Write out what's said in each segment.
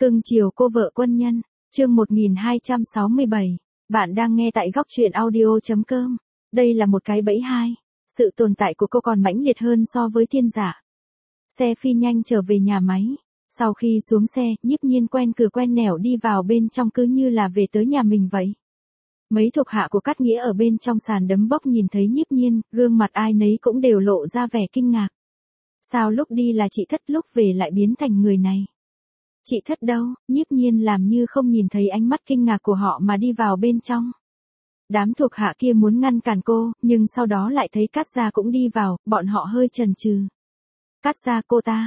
Cưng chiều cô vợ quân nhân, chương 1267. Bạn đang nghe tại góc truyện audio.com. Đây là một cái bẫy hai. Sự tồn tại của cô còn mãnh liệt hơn so với thiên giả. Xe phi nhanh trở về nhà máy. Sau khi xuống xe, Nhiếp Nhiên quen cửa quen nẻo đi vào bên trong cứ như là về tới nhà mình vậy. Mấy thuộc hạ của Cát Nghĩa ở bên trong sàn đấm bốc nhìn thấy Nhiếp Nhiên, gương mặt ai nấy cũng đều lộ ra vẻ kinh ngạc. Sao lúc đi là chị Thất, lúc về lại biến thành người này? Chị Thất đâu? Nhiếp Nhiên làm như không nhìn thấy ánh mắt kinh ngạc của họ mà đi vào bên trong. Đám thuộc hạ kia muốn ngăn cản cô, nhưng sau đó lại thấy Cát Gia cũng đi vào, bọn họ hơi chần chừ. Cát Gia cô ta,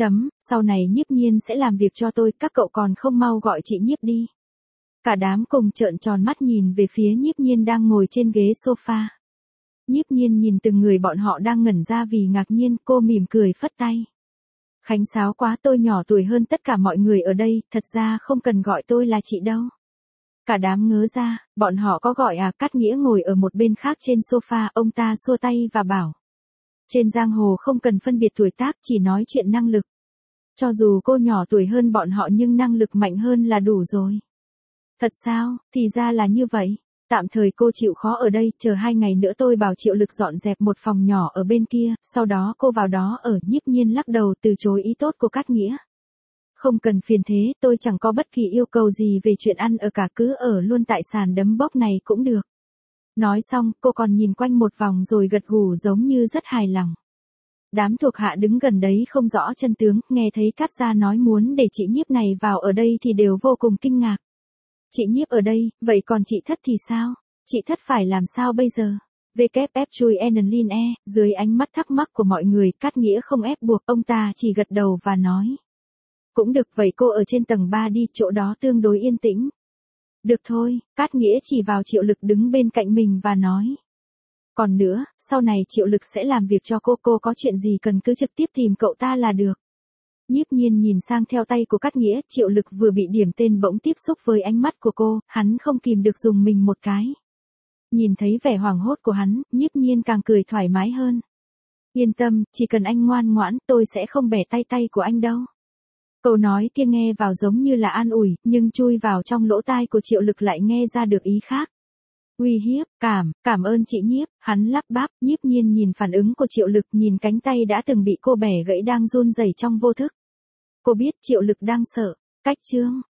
sau này Nhiếp Nhiên sẽ làm việc cho tôi, các cậu còn không mau gọi chị Nhiếp đi. Cả đám cùng trợn tròn mắt nhìn về phía Nhiếp Nhiên đang ngồi trên ghế sofa. Nhiếp Nhiên nhìn từng người bọn họ đang ngẩn ra vì ngạc nhiên, cô mỉm cười phất tay. Khánh sáo quá, tôi nhỏ tuổi hơn tất cả mọi người ở đây, thật ra không cần gọi tôi là chị đâu. Cả đám ngớ ra, bọn họ có gọi à? Cát Nghĩa ngồi ở một bên khác trên sofa, ông ta xua tay và bảo. Trên giang hồ không cần phân biệt tuổi tác, chỉ nói chuyện năng lực. Cho dù cô nhỏ tuổi hơn bọn họ nhưng năng lực mạnh hơn là đủ rồi. Thật sao? Thì ra là như vậy. Tạm thời cô chịu khó ở đây, chờ 2 ngày nữa tôi bảo Triệu Lực dọn dẹp một phòng nhỏ ở bên kia, sau đó cô vào đó ở. Nhiếp Nhiên lắc đầu từ chối ý tốt của Cát Nghĩa. Không cần phiền thế, tôi chẳng có bất kỳ yêu cầu gì về chuyện ăn ở cả, cứ ở luôn tại sàn đấm bốc này cũng được. Nói xong, cô còn nhìn quanh một vòng rồi gật gù giống như rất hài lòng. Đám thuộc hạ đứng gần đấy không rõ chân tướng, nghe thấy Cát Gia nói muốn để chị Nhiếp này vào ở đây thì đều vô cùng kinh ngạc. Chị Nhiếp ở đây, vậy còn chị Thất thì sao? Chị Thất phải làm sao bây giờ? WF chui Enlin E, dưới ánh mắt thắc mắc của mọi người, Cát Nghĩa không ép buộc, ông ta chỉ gật đầu và nói. Cũng được, vậy cô ở trên tầng 3 đi, chỗ đó tương đối yên tĩnh. Được thôi, Cát Nghĩa chỉ vào Triệu Lực đứng bên cạnh mình và nói. Còn nữa, sau này Triệu Lực sẽ làm việc cho cô có chuyện gì cần cứ trực tiếp tìm cậu ta là được. Nhiếp Nhiên nhìn sang theo tay của Cát Nghĩa, Triệu Lực vừa bị điểm tên bỗng tiếp xúc với ánh mắt của cô, hắn không kìm được dùng mình một cái. Nhìn thấy vẻ hoảng hốt của hắn, Nhiếp Nhiên càng cười thoải mái hơn. Yên tâm, chỉ cần anh ngoan ngoãn, tôi sẽ không bẻ tay của anh đâu. Câu nói kia nghe vào giống như là an ủi, nhưng chui vào trong lỗ tai của Triệu Lực lại nghe ra được ý khác. Uy hiếp, cảm ơn chị Nhiếp, hắn lắp bắp. Nhiếp Nhiên nhìn phản ứng của Triệu Lực, nhìn cánh tay đã từng bị cô bẻ gãy đang run rẩy trong vô thức. Cô biết Triệu Lực đang sợ. Cách chương